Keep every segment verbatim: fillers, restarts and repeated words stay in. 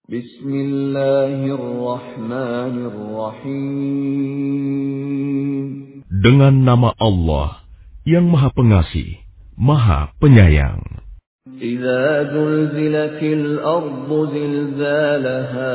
Bismillahirrahmanirrahim. Dengan nama Allah yang Maha Pengasih, Maha Penyayang. Idza zulzilatil ardu zilzalaha.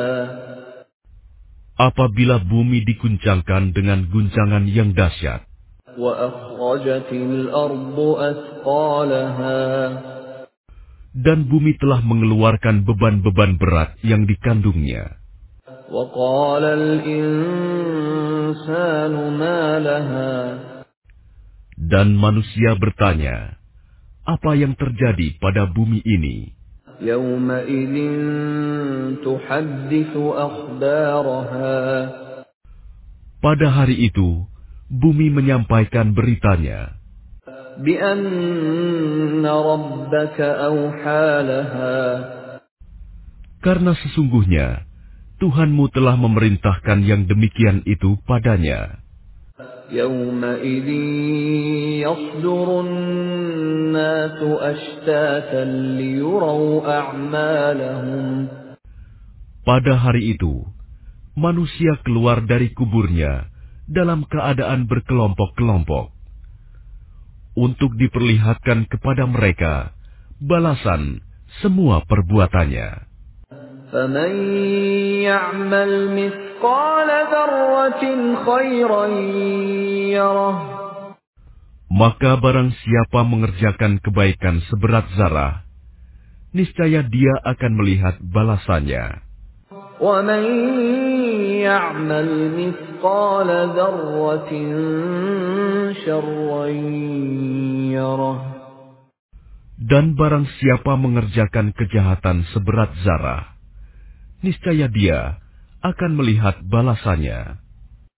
Apabila bumi diguncangkan dengan guncangan yang dahsyat. Wa akhrajatil ardu athqalaha. Dan bumi telah mengeluarkan beban-beban berat yang dikandungnya. Wa qala al-insanu ma laha. Dan manusia bertanya, apa yang terjadi pada bumi ini? Yawma idzin tuhadditsu akhbaraha. Pada hari itu, bumi menyampaikan beritanya. Bi anna rabbaka awha laha. Karena sesungguhnya Tuhanmu telah memerintahkan yang demikian itu padanya. Yawma idzin yasdurun nasu ashtatan liyuraw a'malahum. Pada hari itu, manusia keluar dari kuburnya dalam keadaan berkelompok-kelompok untuk diperlihatkan kepada mereka balasan semua perbuatannya. فَمَنْ يَعْمَلْ مِثْقَالَ ذَرَّةٍ خَيْرًا يَرَهُ. Maka barang siapa mengerjakan kebaikan seberat zarah, niscaya dia akan melihat balasannya. وَمَنْ يَعْمَلْ مِثْقَالَ ذَرَّةٍ شَرًّا يَرَهُ. Dan barang siapa mengerjakan kejahatan seberat zarah, niscaya dia akan melihat balasannya.